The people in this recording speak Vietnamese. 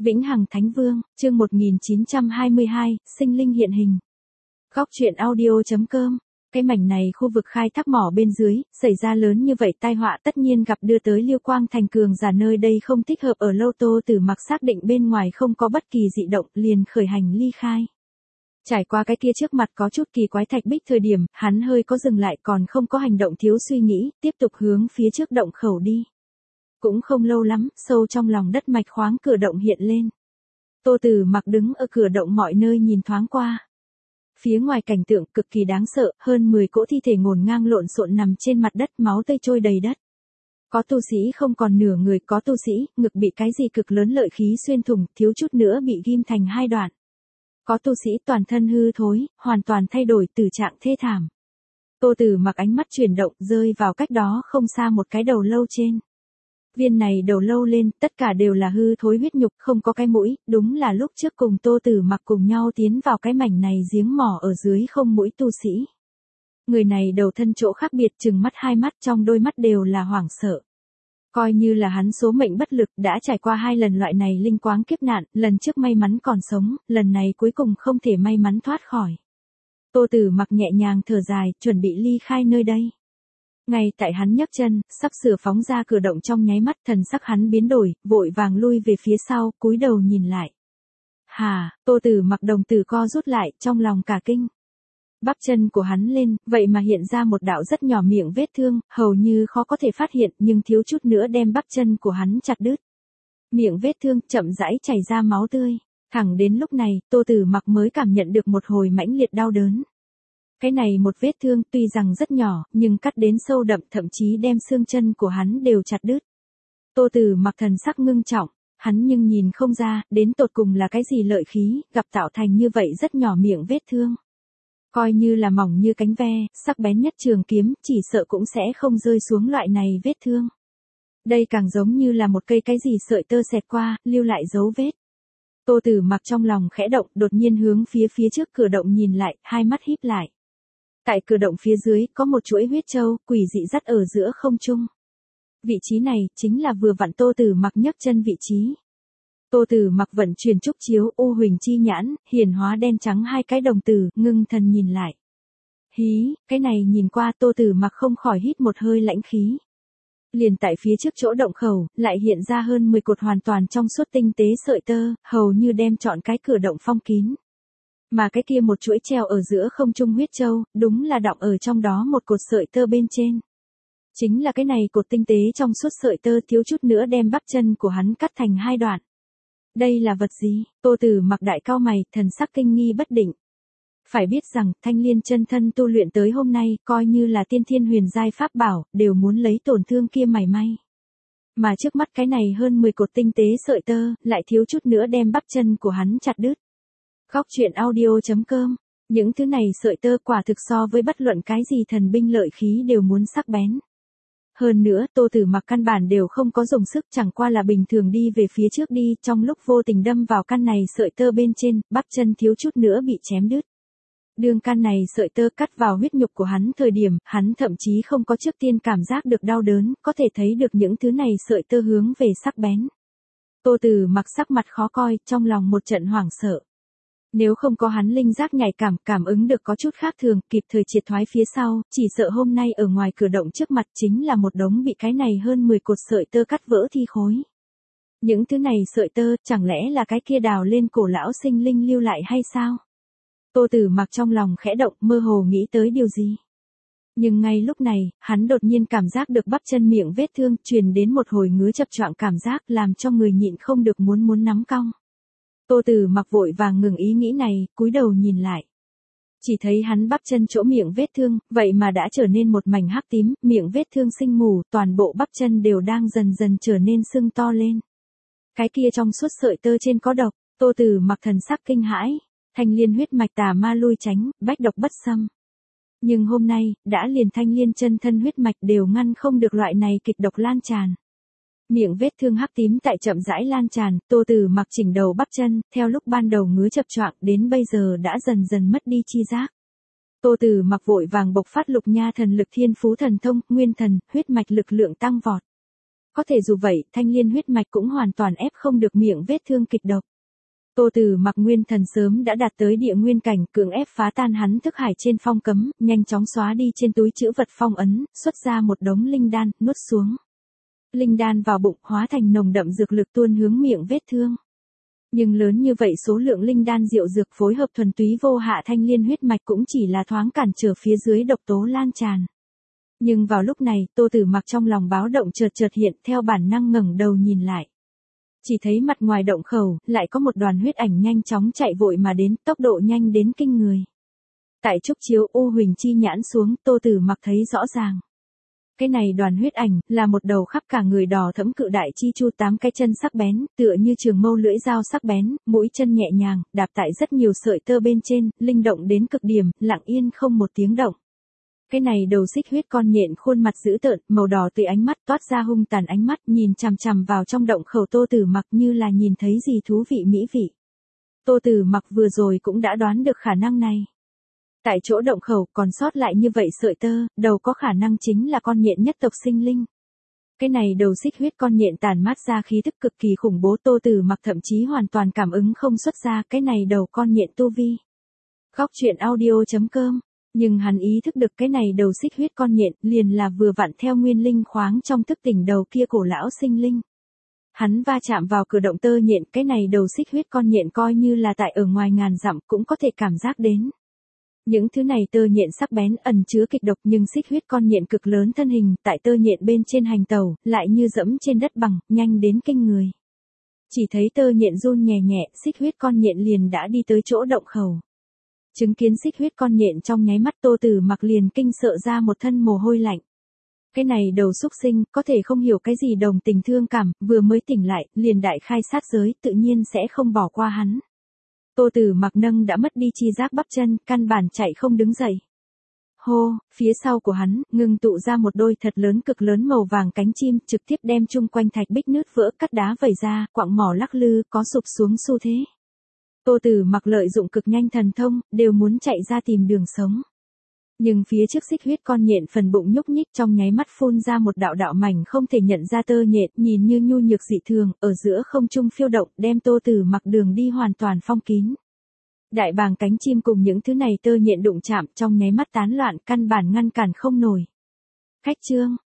Vĩnh Hằng Thánh Vương, chương 1922, sinh linh hiện hình. Góc truyện audio.com. Cái mảnh này khu vực khai thác mỏ bên dưới, xảy ra lớn như vậy tai họa tất nhiên gặp đưa tới Liêu Quang Thành cường giả nơi đây không thích hợp ở lâu. Tô Tử Mặc xác định bên ngoài không có bất kỳ dị động, liền khởi hành ly khai. Trải qua cái kia trước mặt có chút kỳ quái thạch bích thời điểm, hắn hơi có dừng lại còn không có hành động thiếu suy nghĩ, tiếp tục hướng phía trước động khẩu đi. Cũng không lâu lắm, sâu trong lòng đất mạch khoáng cửa động hiện lên. Tô Tử Mặc đứng ở cửa động mọi nơi nhìn thoáng qua. Phía ngoài cảnh tượng cực kỳ đáng sợ, hơn 10 cỗ thi thể ngổn ngang lộn xộn nằm trên mặt đất, máu tươi trôi đầy đất. Có tu sĩ không còn nửa người, có tu sĩ, ngực bị cái gì cực lớn lợi khí xuyên thủng, thiếu chút nữa bị ghim thành hai đoạn. Có tu sĩ toàn thân hư thối, hoàn toàn thay đổi tử trạng thê thảm. Tô Tử Mặc ánh mắt chuyển động, rơi vào cách đó không xa một cái đầu lâu trên. Viên này đầu lâu lên, tất cả đều là hư thối huyết nhục, không có cái mũi, đúng là lúc trước cùng Tô Tử Mặc cùng nhau tiến vào cái mảnh này giếng mỏ ở dưới không mũi tu sĩ. Người này đầu thân chỗ khác biệt, trừng mắt hai mắt, trong đôi mắt đều là hoảng sợ. Coi như là hắn số mệnh bất lực, đã trải qua 2 lần loại này linh quáng kiếp nạn, lần trước may mắn còn sống, lần này cuối cùng không thể may mắn thoát khỏi. Tô Tử Mặc nhẹ nhàng thở dài, chuẩn bị ly khai nơi đây. Ngay tại hắn nhấc chân, sắp sửa phóng ra cửa động trong nháy mắt, thần sắc hắn biến đổi, vội vàng lui về phía sau, cúi đầu nhìn lại. Tô Tử Mặc đồng tử co rút lại, trong lòng cả kinh. Bắp chân của hắn lên, vậy mà hiện ra một đạo rất nhỏ miệng vết thương, hầu như khó có thể phát hiện, nhưng thiếu chút nữa đem bắp chân của hắn chặt đứt. Miệng vết thương chậm rãi chảy ra máu tươi. Thẳng đến lúc này, Tô Tử Mặc mới cảm nhận được một hồi mãnh liệt đau đớn. Cái này một vết thương tuy rằng rất nhỏ, nhưng cắt đến sâu đậm, thậm chí đem xương chân của hắn đều chặt đứt. Tô Tử Mặc thần sắc ngưng trọng, hắn nhưng nhìn không ra, đến tột cùng là cái gì lợi khí, gặp tạo thành như vậy rất nhỏ miệng vết thương. Coi như là mỏng như cánh ve, sắc bén nhất trường kiếm, chỉ sợ cũng sẽ không rơi xuống loại này vết thương. Đây càng giống như là một cây cái gì sợi tơ xẹt qua, lưu lại dấu vết. Tô Tử Mặc trong lòng khẽ động, đột nhiên hướng phía trước cửa động nhìn lại, hai mắt híp lại. Tại cửa động phía dưới, có một chuỗi huyết châu, quỷ dị dắt ở giữa không trung. Vị trí này, chính là vừa vặn Tô Tử Mặc nhấc chân vị trí. Tô Tử Mặc vận chuyển trúc chiếu, U Huỳnh Chi Nhãn, hiển hóa đen trắng hai cái đồng tử, ngưng thần nhìn lại. Hí, cái này nhìn qua Tô Tử Mặc không khỏi hít một hơi lãnh khí. Liền tại phía trước chỗ động khẩu, lại hiện ra hơn 10 cột hoàn toàn trong suốt tinh tế sợi tơ, hầu như đem trọn cái cửa động phong kín. Mà cái kia một chuỗi treo ở giữa không trung huyết châu, đúng là đọng ở trong đó một cột sợi tơ bên trên. Chính là cái này cột tinh tế trong suốt sợi tơ thiếu chút nữa đem bắp chân của hắn cắt thành 2 đoạn. Đây là vật gì? Tô Tử Mặc đại cau mày, thần sắc kinh nghi bất định. Phải biết rằng, Thanh Liên chân thân tu luyện tới hôm nay, coi như là tiên thiên huyền giai pháp bảo, đều muốn lấy tổn thương kia mảy may. Mà trước mắt cái này hơn 10 cột tinh tế sợi tơ, lại thiếu chút nữa đem bắp chân của hắn chặt đứt. Góc truyện audio.com. Những thứ này sợi tơ quả thực so với bất luận cái gì thần binh lợi khí đều muốn sắc bén. Hơn nữa, Tô Tử Mặc căn bản đều không có dùng sức, chẳng qua là bình thường đi về phía trước đi, trong lúc vô tình đâm vào căn này sợi tơ bên trên, bắp chân thiếu chút nữa bị chém đứt. Đường căn này sợi tơ cắt vào huyết nhục của hắn thời điểm, hắn thậm chí không có trước tiên cảm giác được đau đớn, có thể thấy được những thứ này sợi tơ hướng về sắc bén. Tô Tử Mặc sắc mặt khó coi, trong lòng một trận hoảng sợ. Nếu không có hắn linh giác nhạy cảm ứng được có chút khác thường, kịp thời triệt thoái phía sau, chỉ sợ hôm nay ở ngoài cửa động trước mặt chính là một đống bị cái này hơn 10 cột sợi tơ cắt vỡ thi khối. Những thứ này sợi tơ, chẳng lẽ là cái kia đào lên cổ lão sinh linh lưu lại hay sao? Tô Tử Mặc trong lòng khẽ động, mơ hồ nghĩ tới điều gì. Nhưng ngay lúc này, hắn đột nhiên cảm giác được bắp chân miệng vết thương, truyền đến một hồi ngứa chập choạng cảm giác, làm cho người nhịn không được muốn nắm cong. Tô Tử Mặc vội vàng ngừng ý nghĩ này, cúi đầu nhìn lại. Chỉ thấy hắn bắp chân chỗ miệng vết thương, vậy mà đã trở nên một mảnh hắc tím, miệng vết thương sinh mù, toàn bộ bắp chân đều đang dần dần trở nên sưng to lên. Cái kia trong suốt sợi tơ trên có độc, Tô Tử Mặc thần sắc kinh hãi. Thanh Liên huyết mạch tà ma lui tránh, bách độc bất xâm. Nhưng hôm nay, đã liền Thanh Liên chân thân huyết mạch đều ngăn không được loại này kịch độc lan tràn. Miệng vết thương hắc tím tại chậm rãi lan tràn, Tô Tử Mặc chỉnh đầu bắp chân, theo lúc ban đầu ngứa chập choạng đến bây giờ đã dần dần mất đi chi giác. Tô Tử Mặc vội vàng bộc phát Lục Nha thần lực Thiên Phú thần thông, Nguyên thần, huyết mạch lực lượng tăng vọt. Có thể dù vậy, thanh liên huyết mạch cũng hoàn toàn ép không được miệng vết thương kịch độc. Tô Tử Mặc nguyên thần sớm đã đạt tới địa nguyên cảnh, cưỡng ép phá tan hắn thức hải trên phong cấm, nhanh chóng xóa đi trên túi trữ vật phong ấn, xuất ra một đống linh đan, nuốt xuống. Linh đan vào bụng hóa thành nồng đậm dược lực tuôn hướng miệng vết thương. Nhưng lớn như vậy số lượng linh đan diệu dược phối hợp thuần túy vô hạ thanh liên huyết mạch cũng chỉ là thoáng cản trở phía dưới độc tố lan tràn. Nhưng vào lúc này, Tô Tử Mặc trong lòng báo động chợt hiện, theo bản năng ngẩng đầu nhìn lại. Chỉ thấy mặt ngoài động khẩu, lại có một đoàn huyết ảnh nhanh chóng chạy vội mà đến, tốc độ nhanh đến kinh người. Tại trúc chiếu U Huỳnh chi nhãn xuống, Tô Tử Mặc thấy rõ ràng. Cái này đoàn huyết ảnh, là một đầu khắp cả người đỏ thẫm cự đại chi chu, 8 cái chân sắc bén, tựa như trường mâu lưỡi dao sắc bén, mũi chân nhẹ nhàng, đạp tại rất nhiều sợi tơ bên trên, linh động đến cực điểm, lặng yên không một tiếng động. Cái này đầu xích huyết con nhện khuôn mặt dữ tợn, màu đỏ tươi ánh mắt toát ra hung tàn ánh mắt, nhìn chằm chằm vào trong động khẩu Tô Tử Mặc như là nhìn thấy gì thú vị mỹ vị. Tô Tử Mặc vừa rồi cũng đã đoán được khả năng này. Tại chỗ động khẩu còn sót lại như vậy sợi tơ, đầu có khả năng chính là con nhện nhất tộc sinh linh. Cái này đầu xích huyết con nhện tản mát ra khí tức cực kỳ khủng bố, Tô Tử Mặc thậm chí hoàn toàn cảm ứng không xuất ra cái này đầu con nhện tu vi. Góc truyện audio.com. Nhưng hắn ý thức được cái này đầu xích huyết con nhện liền là vừa vặn theo nguyên linh khoáng trong thức tỉnh đầu kia cổ lão sinh linh. Hắn va chạm vào cửa động tơ nhện, cái này đầu xích huyết con nhện coi như là tại ở ngoài ngàn dặm cũng có thể cảm giác đến. Những thứ này tơ nhện sắc bén ẩn chứa kịch độc, nhưng xích huyết con nhện cực lớn thân hình, tại tơ nhện bên trên hành tàu, lại như dẫm trên đất bằng, nhanh đến kinh người. Chỉ thấy tơ nhện run nhẹ nhẹ, xích huyết con nhện liền đã đi tới chỗ động khẩu. Chứng kiến xích huyết con nhện trong nháy mắt, Tô Tử Mặc liền kinh sợ ra một thân mồ hôi lạnh. Cái này đầu xúc sinh, có thể không hiểu cái gì đồng tình thương cảm, vừa mới tỉnh lại, liền đại khai sát giới, tự nhiên sẽ không bỏ qua hắn. Tô Tử Mặc nâng đã mất đi chi giác bắp chân, căn bản chạy không đứng dậy. Hô, phía sau của hắn, ngưng tụ ra một đôi thật lớn cực lớn màu vàng cánh chim, trực tiếp đem chung quanh thạch bích nứt vỡ, cắt đá vẩy ra, quặng mỏ lắc lư, có sụp xuống xu thế. Tô Tử Mặc lợi dụng cực nhanh thần thông, đều muốn chạy ra tìm đường sống. Nhưng phía trước xích huyết con nhện phần bụng nhúc nhích, trong nháy mắt phun ra một đạo đạo mảnh không thể nhận ra tơ nhện, nhìn như nhu nhược dị thường, ở giữa không trung phiêu động, đem Tô Tử Mặc đường đi hoàn toàn phong kín. Đại bàng cánh chim cùng những thứ này tơ nhện đụng chạm, trong nháy mắt tán loạn, căn bản ngăn cản không nổi. Khách trương,